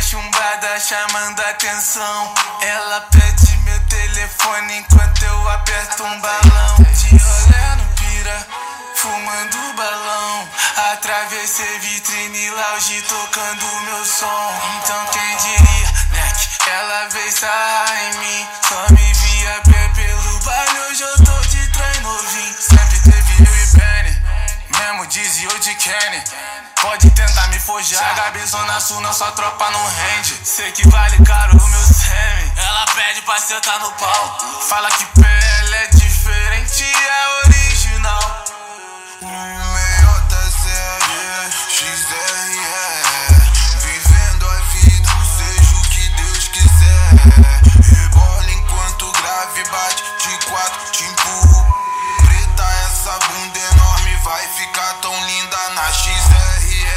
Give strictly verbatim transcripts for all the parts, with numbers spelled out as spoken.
chumbada chamando atenção. Ela pede meu telefone enquanto eu aperto um balão. De rolê no pira, fumando balão. Atravessei vitrine, lounge tocando meu som. Então quem diria, né, que ela veio sarrar em mim. Só me via a pé pelo baile, hoje eu tô de trem novinho. Sempre teve eu e Penny, mesmo Dizzy ou de Kenny. Pode tentar me forjar, H B Zona Sul, nossa tropa não rende. Sei que vale caro o meu semi. Ela pede pra sentar no pau, fala que P L é diferente, é original. O melhor da série, X R E, vivendo a vida, seja o que Deus quiser. Rebola enquanto o grave bate, de quatro te empurro. Preta, essa bunda enorme vai ficar tão linda na X R E.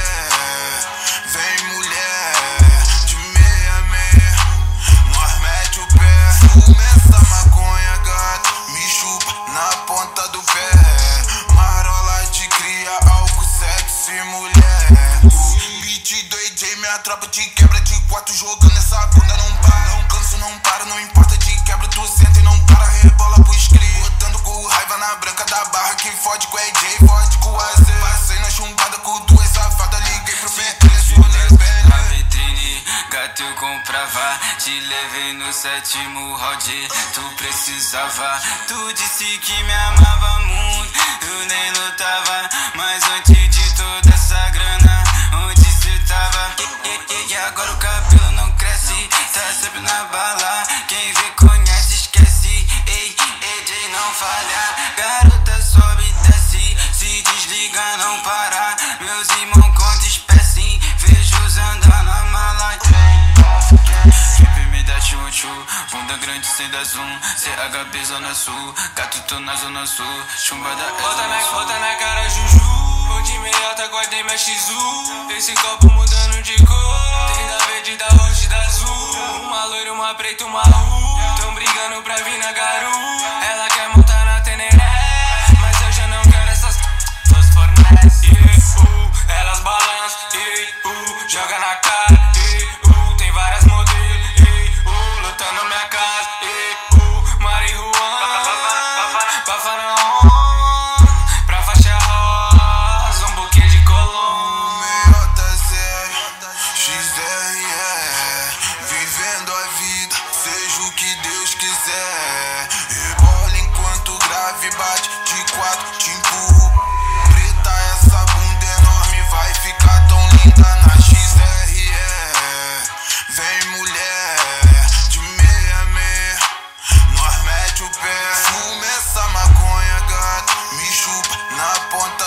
Vem mulher, de meia meia, nós mete o pé. Fuma essa maconha, gato, me chupa na ponta do pé. Marola de cria, álcool, sexy, mulher. O beat do A J, minha tropa te quebra de quatro, jogando essa bunda não para. Não canso, não para, não importa, te quebra, tu senta e não para. Rebola pros cria, botando com raiva na branca da barra, que fode com o A J, fode com o A Z. Passei na chumbada com duas safadas, liguei pro B três, na vitrine, gato eu comprava. Te levei no sétimo round, tu precisava. Tu disse que me amava muito, eu nem lutava. Mas antes de toda essa grana, onde cê tava? E, e, e agora o cabelo não cresce, tá sempre na bala. Quem vê conhece, esquece. Ei, A J não falha. Garota sobe e desce, se desliga não para. Meus irmãos contam espécie, vejo andando na mala. Sempre me dá tchum-tchum, bunda grande sem dar zoom. C H B Zona Sul, gato tô na Zona Sul. Chumbada é Bota na, Zona Sul. bota na cara, Juju. Bom de meiota, guardei minha X U. Esse copo mudando de cor. Tem da verde, da roxa e da azul. Uma loira, uma preta, uma ru. Tão brigando pra vir na garu. Ela quer montar na Teneré, mas eu já não quero essas suas fornece. Yeah, uh, elas balançam, yeah, uh, joga na cara. Yeah, uh, tem várias modelos, yeah, uh, lotando minha casa. Yeah, uh, marihuana, pra faraó, pra faixa rosa, um buquê de colônia. o melhor da série, X R E, vivendo a vida, seja o que Deus quiser. Rebola enquanto o grave bate, de quatro te empurro. Preta, essa bunda enorme vai ficar tão linda na X R E. Vem mulher, de meia meia, nós mete o pé. Fuma essa maconha, gato, me chupa na ponta